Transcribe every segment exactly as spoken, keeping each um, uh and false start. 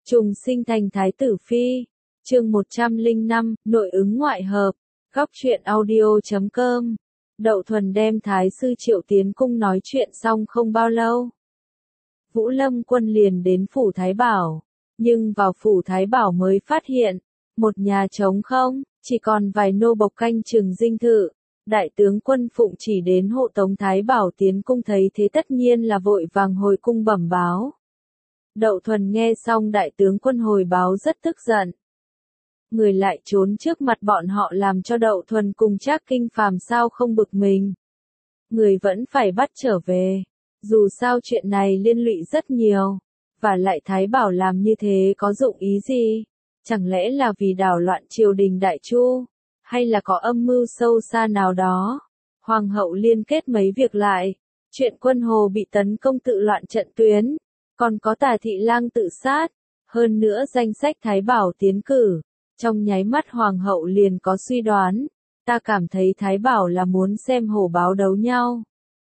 Trùng sinh thành Thái tử Phi. Chương một trăm lẻ năm, nội ứng ngoại hợp. Góc truyện audio chấm com. Đậu Thuần đem Thái sư triệu tiến cung nói chuyện xong không bao lâu. Vũ Lâm Quân liền đến phủ Thái Bảo. Nhưng vào phủ Thái Bảo mới phát hiện, một nhà trống không, chỉ còn vài nô bộc canh chừng dinh thự. Đại tướng quân Phụng chỉ đến hộ tống Thái Bảo tiến cung thấy thế tất nhiên là vội vàng hồi cung bẩm báo. Đậu Thuần nghe xong đại tướng quân hồi báo rất tức giận. Người lại trốn trước mặt bọn họ làm cho Đậu Thuần cùng Trác Kinh Phàm sao không bực mình. Người vẫn phải bắt trở về. Dù sao chuyện này liên lụy rất nhiều. Và lại Thái Bảo làm như thế có dụng ý gì? Chẳng lẽ là vì đảo loạn triều đình Đại Chu? Hay là có âm mưu sâu xa nào đó? Hoàng hậu liên kết mấy việc lại. Chuyện quân Hồ bị tấn công tự loạn trận tuyến. Còn có Tả Thị Lang tự sát. Hơn nữa danh sách Thái Bảo tiến cử. Trong nháy mắt Hoàng hậu liền có suy đoán. Ta cảm thấy Thái Bảo là muốn xem hổ báo đấu nhau.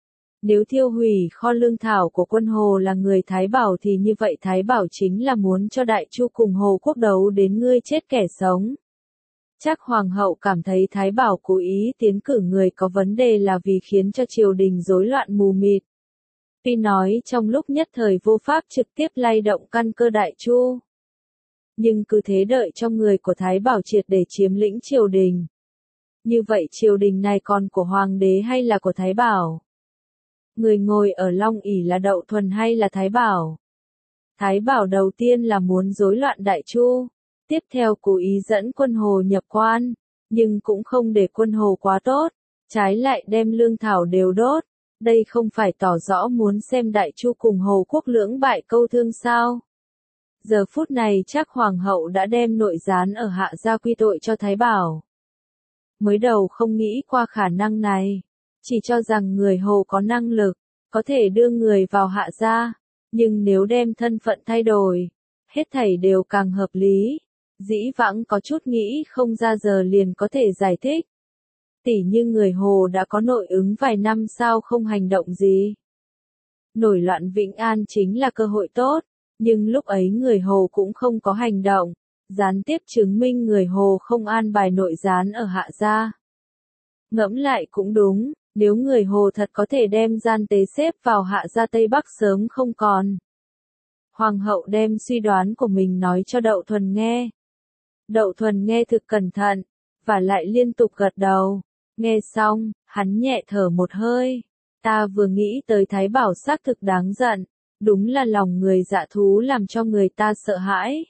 Nếu thiêu hủy kho lương thảo của quân Hồ là người Thái Bảo thì như vậy Thái Bảo chính là muốn cho Đại Chu cùng Hồ quốc đấu đến ngươi chết kẻ sống. Chắc Hoàng hậu cảm thấy Thái Bảo cố ý tiến cử người có vấn đề là vì khiến cho triều đình rối loạn mù mịt. Tuy nói trong lúc nhất thời vô pháp trực tiếp lay động căn cơ Đại Chu. Nhưng cứ thế đợi cho người của Thái Bảo triệt để chiếm lĩnh triều đình. Như vậy triều đình này còn của Hoàng đế hay là của Thái Bảo? Người ngồi ở Long ỷ là Đậu Thuần hay là Thái Bảo? Thái Bảo đầu tiên là muốn rối loạn Đại Chu. Tiếp theo cố ý dẫn quân Hồ nhập quan. Nhưng cũng không để quân Hồ quá tốt. Trái lại đem lương thảo đều đốt. Đây không phải tỏ rõ muốn xem Đại Chu cùng Hồ quốc lưỡng bại câu thương sao? Giờ phút này chắc Hoàng hậu đã đem nội gián ở Hạ gia quy tội cho Thái Bảo. Mới đầu không nghĩ qua khả năng này. Chỉ cho rằng người Hồ có năng lực, có thể đưa người vào Hạ gia. Nhưng nếu đem thân phận thay đổi, hết thảy đều càng hợp lý. Dĩ vãng có chút nghĩ không ra giờ liền có thể giải thích. Tỉ như người Hồ đã có nội ứng vài năm sao không hành động gì. Nổi loạn Vĩnh An chính là cơ hội tốt, nhưng lúc ấy người Hồ cũng không có hành động, gián tiếp chứng minh người Hồ không an bài nội gián ở Hạ gia. Ngẫm lại cũng đúng, nếu người Hồ thật có thể đem gian tế xếp vào Hạ gia Tây Bắc sớm không còn. Hoàng hậu đem suy đoán của mình nói cho Đậu Thuần nghe. Đậu Thuần nghe thực cẩn thận, và lại liên tục gật đầu. Nghe xong, hắn nhẹ thở một hơi. Ta vừa nghĩ tới Thái Bảo xác thực đáng giận. Đúng là lòng người dạ thú làm cho người ta sợ hãi.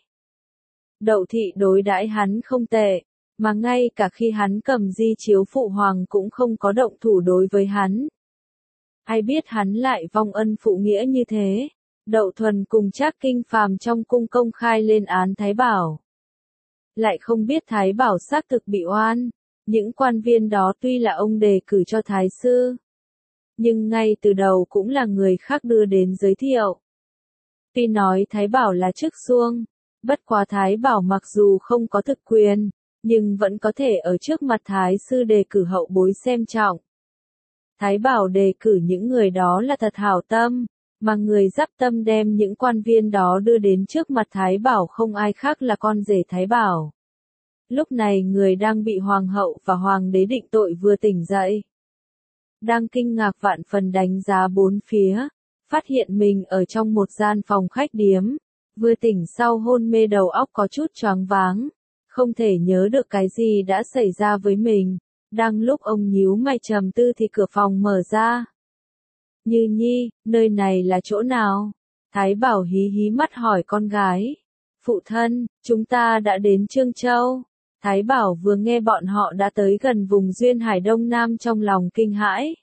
Đậu thị đối đãi hắn không tệ, mà ngay cả khi hắn cầm di chiếu phụ hoàng cũng không có động thủ đối với hắn. Ai biết hắn lại vong ân phụ nghĩa như thế. Đậu Thuần cùng Trác Kinh Phàm trong cung công khai lên án Thái Bảo. Lại không biết Thái Bảo xác thực bị oan. Những quan viên đó tuy là ông đề cử cho Thái sư, nhưng ngay từ đầu cũng là người khác đưa đến giới thiệu. Tuy nói Thái Bảo là chức xuông, bất quá Thái Bảo mặc dù không có thực quyền, nhưng vẫn có thể ở trước mặt Thái sư đề cử hậu bối xem trọng. Thái Bảo đề cử những người đó là thật hảo tâm, mà người dắp tâm đem những quan viên đó đưa đến trước mặt Thái Bảo không ai khác là con rể Thái Bảo. Lúc này người đang bị Hoàng hậu và Hoàng đế định tội vừa tỉnh dậy. Đang kinh ngạc vạn phần đánh giá bốn phía, phát hiện mình ở trong một gian phòng khách điếm, vừa tỉnh sau hôn mê đầu óc có chút choáng váng, không thể nhớ được cái gì đã xảy ra với mình. Đang lúc ông nhíu mày trầm tư thì cửa phòng mở ra. Như Nhi, nơi này là chỗ nào? Thái Bảo hí hí mắt hỏi con gái. Phụ thân, chúng ta đã đến Trương Châu. Thái Bảo vừa nghe bọn họ đã tới gần vùng duyên hải Đông Nam trong lòng kinh hãi.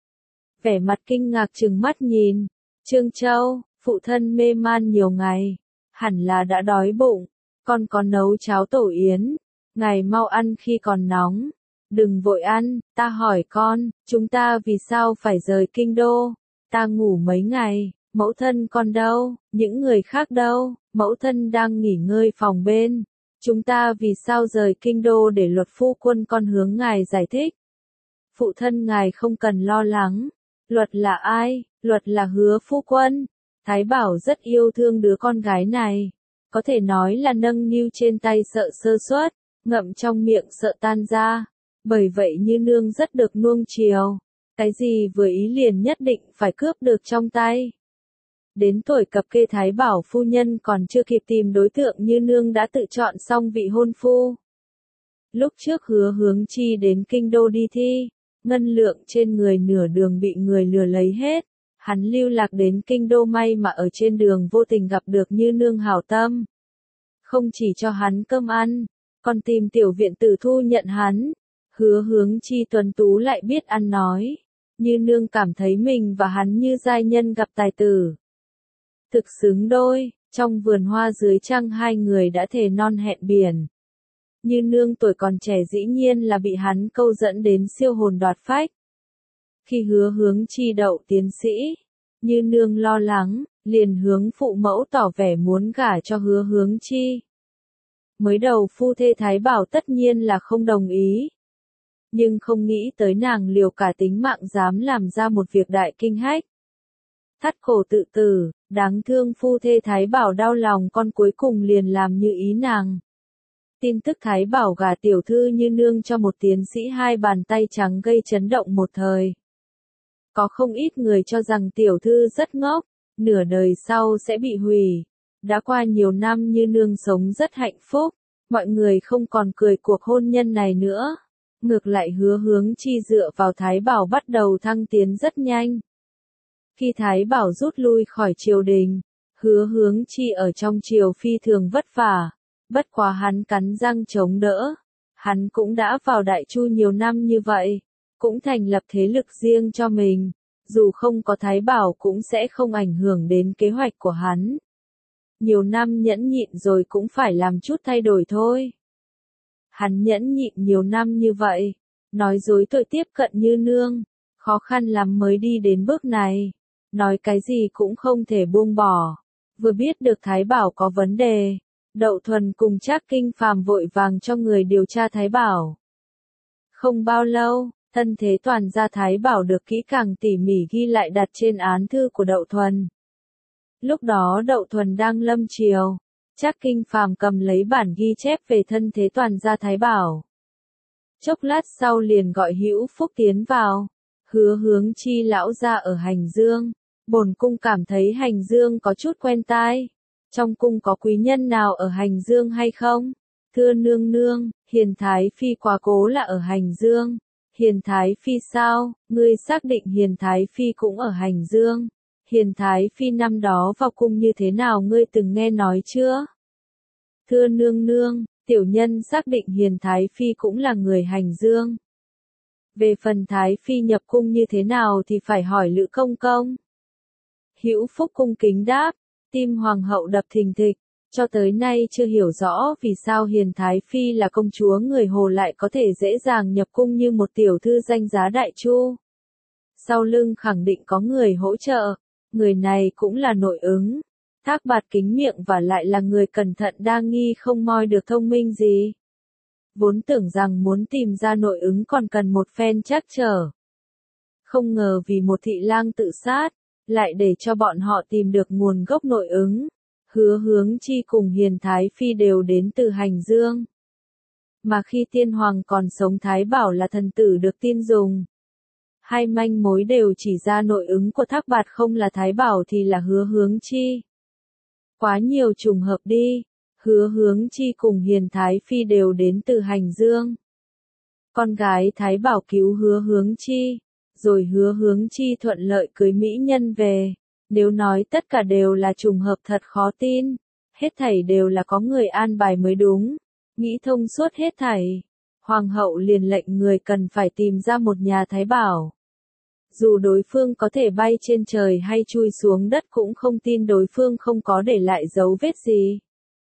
Vẻ mặt kinh ngạc trừng mắt nhìn. Trương Châu, phụ thân mê man nhiều ngày. Hẳn là đã đói bụng. Con có nấu cháo tổ yến. Ngài mau ăn khi còn nóng. Đừng vội ăn, ta hỏi con, chúng ta vì sao phải rời kinh đô? Ta ngủ mấy ngày, mẫu thân con đâu, những người khác đâu, mẫu thân đang nghỉ ngơi phòng bên. Chúng ta vì sao rời kinh đô để luật phu quân con hướng ngài giải thích? Phụ thân ngài không cần lo lắng. Luật là ai? Luật là Hứa phu quân. Thái Bảo rất yêu thương đứa con gái này. có thể nói là nâng niu trên tay sợ sơ suất, ngậm trong miệng sợ tan ra. Bởi vậy Như Nương rất được nuông chiều. Cái gì vừa ý liền nhất định phải cướp được trong tay. Đến tuổi cập kê Thái Bảo phu nhân còn chưa kịp tìm đối tượng Như Nương đã tự chọn xong vị hôn phu. Lúc trước Hứa Hướng Chi đến kinh đô đi thi, ngân lượng trên người nửa đường bị người lừa lấy hết. Hắn lưu lạc đến kinh đô, may mà ở trên đường vô tình gặp được Như Nương hảo tâm. Không chỉ cho hắn cơm ăn, còn tìm tiểu viện tử thu nhận hắn. Hứa Hướng Chi tuấn tú lại biết ăn nói. Như Nương cảm thấy mình và hắn như giai nhân gặp tài tử. Thực xứng đôi, trong vườn hoa dưới trăng hai người đã thề non hẹn biển. Như Nương tuổi còn trẻ dĩ nhiên là bị hắn câu dẫn đến siêu hồn đoạt phách. Khi Hứa Hướng Chi đậu tiến sĩ, Như Nương lo lắng, liền hướng phụ mẫu tỏ vẻ muốn gả cho Hứa Hướng Chi. Mới đầu phu thê Thái Bảo tất nhiên là không đồng ý. Nhưng không nghĩ tới nàng liều cả tính mạng dám làm ra một việc đại kinh hách. Thắt cổ tự tử, đáng thương phu thê Thái Bảo đau lòng con cuối cùng liền làm như ý nàng. Tin tức Thái Bảo gả tiểu thư Như Nương cho một tiến sĩ hai bàn tay trắng gây chấn động một thời. Có không ít người cho rằng tiểu thư rất ngốc, nửa đời sau sẽ bị hủy. Đã qua nhiều năm Như Nương sống rất hạnh phúc, mọi người không còn cười cuộc hôn nhân này nữa. Ngược lại Hứa Hướng Chi dựa vào Thái Bảo bắt đầu thăng tiến rất nhanh. Khi Thái Bảo rút lui khỏi triều đình, Hứa Hướng Chi ở trong triều phi thường vất vả, bất quá hắn cắn răng chống đỡ. Hắn cũng đã vào Đại Chu nhiều năm như vậy, cũng thành lập thế lực riêng cho mình, dù không có Thái Bảo cũng sẽ không ảnh hưởng đến kế hoạch của hắn. Nhiều năm nhẫn nhịn rồi cũng phải làm chút thay đổi thôi. Hắn nhẫn nhịn nhiều năm như vậy, nói dối tội tiếp cận Như Nương, khó khăn lắm mới đi đến bước này, nói cái gì cũng không thể buông bỏ. Vừa biết được Thái Bảo có vấn đề, Đậu Thuần cùng Trác Kinh Phàm vội vàng cho người điều tra Thái Bảo. Không bao lâu, thân thế toàn gia Thái Bảo được kỹ càng tỉ mỉ ghi lại đặt trên án thư của Đậu Thuần. Lúc đó Đậu Thuần đang lâm triều, Trác Kinh Phàm cầm lấy bản ghi chép về thân thế toàn gia Thái Bảo. Chốc lát sau liền gọi Hữu Phúc tiến vào. Hứa Hướng Chi lão gia ở Hành Dương, bổn cung cảm thấy Hành Dương có chút quen tai. Trong cung có quý nhân nào ở Hành Dương hay không? Thưa nương nương, Hiền Thái Phi quá cố là ở Hành Dương. Hiền Thái Phi sao? Ngươi xác định Hiền Thái Phi cũng ở Hành Dương. Hiền Thái Phi năm đó vào cung như thế nào ngươi từng nghe nói chưa? Thưa nương nương, tiểu nhân xác định Hiền Thái Phi cũng là người Hành Dương. Về phần Thái Phi nhập cung như thế nào thì phải hỏi Lữ Công Công. Hữu Phúc cung kính đáp, tim hoàng hậu đập thình thịch, cho tới nay chưa hiểu rõ vì sao Hiền Thái Phi là công chúa người Hồ lại có thể dễ dàng nhập cung như một tiểu thư danh giá Đại Chu. Sau lưng khẳng định có người hỗ trợ, người này cũng là nội ứng. Thác Bạt kính miệng và lại là người cẩn thận đa nghi không moi được thông minh gì. Vốn tưởng rằng muốn tìm ra nội ứng còn cần một phen trắc trở. Không ngờ vì một thị lang tự sát, lại để cho bọn họ tìm được nguồn gốc nội ứng. Hứa Hướng Chi cùng Hiền Thái Phi đều đến từ Hành Dương. Mà khi tiên hoàng còn sống Thái Bảo là thần tử được tin dùng. Hai manh mối đều chỉ ra nội ứng của Thác Bạt không là Thái Bảo thì là Hứa Hướng Chi. Quá nhiều trùng hợp đi. Hứa Hướng Chi cùng Hiền Thái Phi đều đến từ Hành Dương. Con gái Thái Bảo cứu Hứa Hướng Chi, rồi Hứa Hướng Chi thuận lợi cưới mỹ nhân về. Nếu nói tất cả đều là trùng hợp thật khó tin, hết thảy đều là có người an bài mới đúng. Nghĩ thông suốt hết thảy, Hoàng hậu liền lệnh người cần phải tìm ra một nhà Thái Bảo. Dù đối phương có thể bay trên trời hay chui xuống đất cũng không tin đối phương không có để lại dấu vết gì.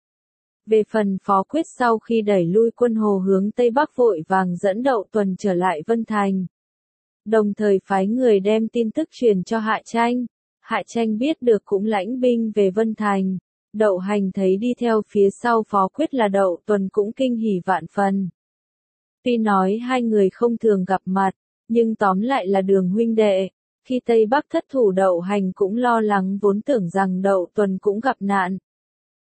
Về phần Phó Quyết sau khi đẩy lui quân Hồ hướng Tây Bắc vội vàng dẫn Đậu Tuần trở lại Vân Thành. Đồng thời phái người đem tin tức truyền cho Hạ Tranh. Hạ Tranh biết được cũng lãnh binh về Vân Thành. Đậu Hành thấy đi theo phía sau Phó Quyết là Đậu Tuần cũng kinh hỉ vạn phần. Tuy nói hai người không thường gặp mặt, nhưng tóm lại là đường huynh đệ. Khi Tây Bắc thất thủ Đậu Hành cũng lo lắng vốn tưởng rằng Đậu Tuần cũng gặp nạn.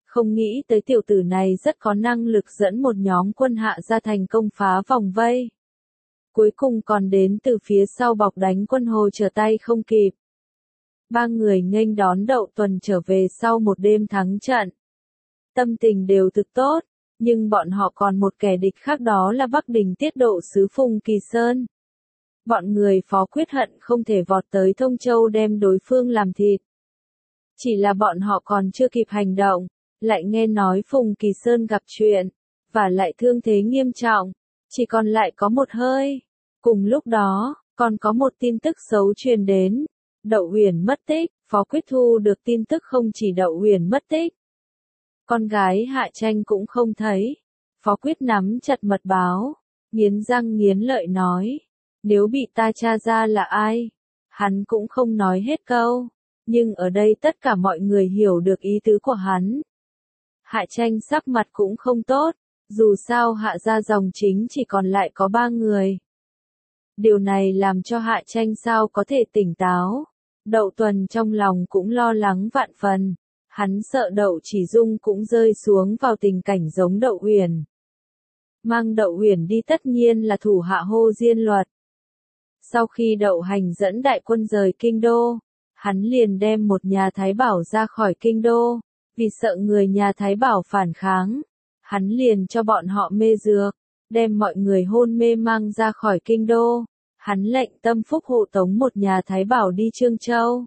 Không nghĩ tới tiểu tử này rất có năng lực dẫn một nhóm quân hạ ra thành công phá vòng vây. Cuối cùng còn đến từ phía sau bọc đánh quân Hồ trở tay không kịp. Ba người nghênh đón Đậu Tuần trở về sau một đêm thắng trận. Tâm tình đều thực tốt, nhưng bọn họ còn một kẻ địch khác, đó là Bắc Đình tiết độ sứ Phùng Kỳ Sơn. Bọn người Phó Quyết hận không thể vọt tới Thông Châu đem đối phương làm thịt. Chỉ là bọn họ còn chưa kịp hành động, lại nghe nói Phùng Kỳ Sơn gặp chuyện, và lại thương thế nghiêm trọng, chỉ còn lại có một hơi. Cùng lúc đó, còn có một tin tức xấu truyền đến, Đậu Uyển mất tích. Phó Quyết thu được tin tức không chỉ Đậu Uyển mất tích, con gái Hạ Tranh cũng không thấy. Phó Quyết nắm chặt mật báo, nghiến răng nghiến lợi nói, nếu bị ta tra ra là ai, hắn cũng không nói hết câu, nhưng ở đây tất cả mọi người hiểu được ý tứ của hắn. Hạ Tranh sắc mặt cũng không tốt, dù sao Hạ gia dòng chính chỉ còn lại có ba người. Điều này làm cho Hạ Tranh sao có thể tỉnh táo. Đậu Tuần trong lòng cũng lo lắng vạn phần, hắn sợ Đậu Chỉ Dung cũng rơi xuống vào tình cảnh giống Đậu Uyển. Mang Đậu Uyển đi tất nhiên là thủ hạ Hồ Diên Luật. Sau khi Đậu Hành dẫn đại quân rời kinh đô, hắn liền đem một nhà Thái Bảo ra khỏi kinh đô, vì sợ người nhà Thái Bảo phản kháng, hắn liền cho bọn họ mê dược, đem mọi người hôn mê mang ra khỏi kinh đô. Hắn lệnh Tâm Phúc hộ tống một nhà Thái Bảo đi Trương Châu.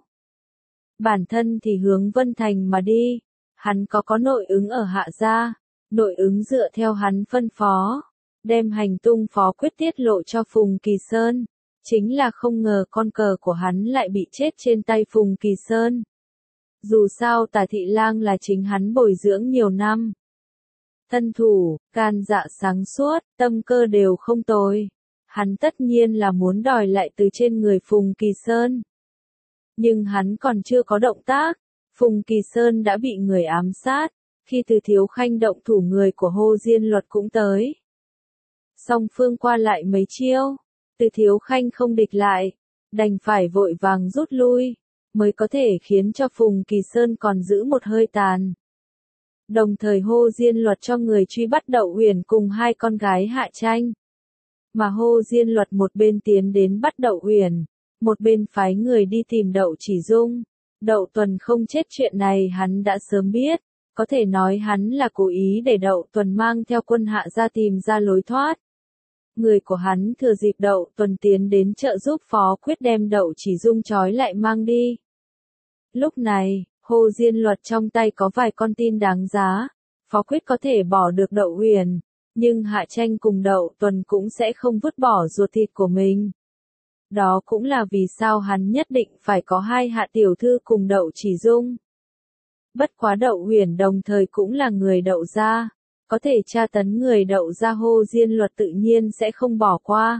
Bản thân thì hướng Vân Thành mà đi. Hắn có có nội ứng ở Hạ gia, nội ứng dựa theo hắn phân phó, đem hành tung Phó Quyết tiết lộ cho Phùng Kỳ Sơn. Chính là không ngờ con cờ của hắn lại bị chết trên tay Phùng Kỳ Sơn. Dù sao Tả Thị Lang là chính hắn bồi dưỡng nhiều năm. Thân thủ, gan dạ sáng suốt, tâm cơ đều không tồi. Hắn tất nhiên là muốn đòi lại từ trên người Phùng Kỳ Sơn. Nhưng hắn còn chưa có động tác, Phùng Kỳ Sơn đã bị người ám sát, khi Từ Thiếu Khanh động thủ người của Hồ Diên Luật cũng tới. Song phương qua lại mấy chiêu, Từ Thiếu Khanh không địch lại, đành phải vội vàng rút lui, mới có thể khiến cho Phùng Kỳ Sơn còn giữ một hơi tàn. Đồng thời Hồ Diên Luật cho người truy bắt Đậu Uyển cùng hai con gái Hạ Tranh. Mà Hồ Diên Luật một bên tiến đến bắt Đậu Uyển, một bên phái người đi tìm Đậu Chỉ Dung. Đậu Tuần không chết chuyện này hắn đã sớm biết, có thể nói hắn là cố ý để Đậu Tuần mang theo quân Hạ ra tìm ra lối thoát. Người của hắn thừa dịp Đậu Tuần tiến đến trợ giúp Phó Quyết đem Đậu Chỉ Dung trói lại mang đi. Lúc này, Hồ Diên Luật trong tay có vài con tin đáng giá, Phó Quyết có thể bỏ được Đậu Uyển. Nhưng Hạ Tranh cùng Đậu Tuần cũng sẽ không vứt bỏ ruột thịt của mình. Đó cũng là vì sao hắn nhất định phải có hai hạ tiểu thư cùng Đậu Chỉ Dung. Bất quá Đậu Uyển đồng thời cũng là người Đậu gia, có thể tra tấn người Đậu gia Hồ Diên Luật tự nhiên sẽ không bỏ qua.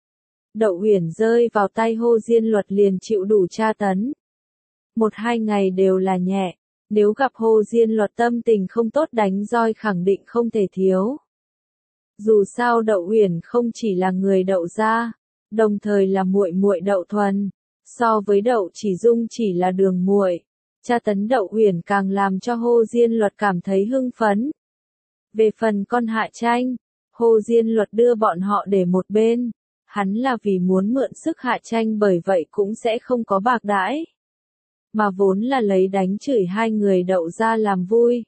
Đậu Uyển rơi vào tay Hồ Diên Luật liền chịu đủ tra tấn. Một hai ngày đều là nhẹ, nếu gặp Hồ Diên Luật tâm tình không tốt đánh roi khẳng định không thể thiếu. Dù sao Đậu Uyển không chỉ là người Đậu gia, đồng thời là muội muội Đậu Thuần, so với Đậu Chỉ Dung chỉ là đường muội, tra tấn Đậu Uyển càng làm cho Hồ Diên Luật cảm thấy hưng phấn. Về phần con Hạ Tranh, Hồ Diên Luật đưa bọn họ để một bên, hắn là vì muốn mượn sức Hạ Tranh, bởi vậy cũng sẽ không có bạc đãi, mà vốn là lấy đánh chửi hai người Đậu gia làm vui.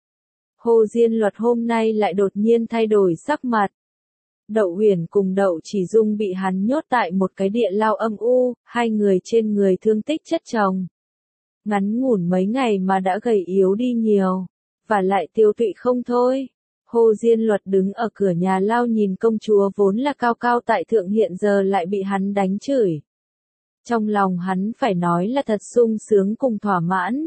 Hồ Diên Luật hôm nay lại đột nhiên thay đổi sắc mặt. Đậu Uyển cùng Đậu Chỉ Dung bị hắn nhốt tại một cái địa lao âm u, hai người trên người thương tích chất chồng. Ngắn ngủn mấy ngày mà đã gầy yếu đi nhiều, và lại tiêu tụy không thôi. Hồ Diên Luật đứng ở cửa nhà lao nhìn công chúa vốn là cao cao tại thượng hiện giờ lại bị hắn đánh chửi. Trong lòng hắn phải nói là thật sung sướng cùng thỏa mãn.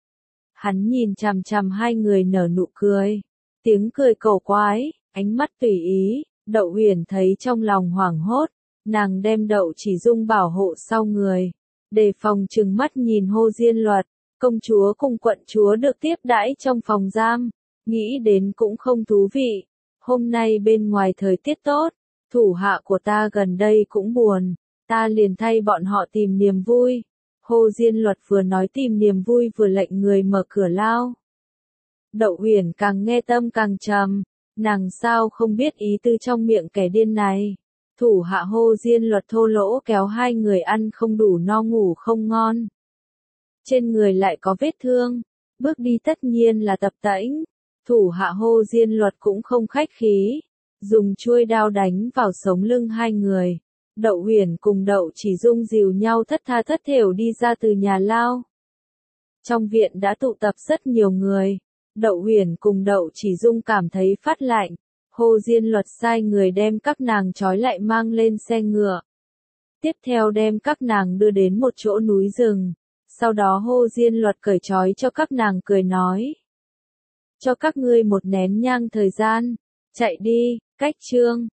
Hắn nhìn chằm chằm hai người nở nụ cười, tiếng cười cầu quái, ánh mắt tùy ý. Đậu Uyển thấy trong lòng hoảng hốt, nàng đem Đậu Chỉ Dung bảo hộ sau người, đề phòng trừng mắt nhìn Hồ Diên Luật. Công chúa cùng quận chúa được tiếp đãi trong phòng giam, nghĩ đến cũng không thú vị. Hôm nay bên ngoài thời tiết tốt, thủ hạ của ta gần đây cũng buồn, ta liền thay bọn họ tìm niềm vui. Hồ Diên Luật vừa nói tìm niềm vui vừa lệnh người mở cửa lao. Đậu Huyền càng nghe tâm càng trầm, nàng sao không biết ý tư trong miệng kẻ điên này. Thủ hạ Hồ Diên Luật thô lỗ kéo hai người ăn không đủ no ngủ không ngon. Trên người lại có vết thương, bước đi tất nhiên là tập tễnh. Thủ hạ Hồ Diên Luật cũng không khách khí, dùng chuôi đao đánh vào sống lưng hai người. Đậu Huyền cùng Đậu Chỉ Dung dìu nhau thất tha thất thểu đi ra từ nhà lao. Trong viện đã tụ tập rất nhiều người. Đậu Huyền cùng Đậu Chỉ Dung cảm thấy phát lạnh. Hồ Diên Luật sai người đem các nàng trói lại mang lên xe ngựa. Tiếp theo đem các nàng đưa đến một chỗ núi rừng. Sau đó Hồ Diên Luật cởi trói cho các nàng cười nói. Cho các ngươi một nén nhang thời gian. Chạy đi, cách chương.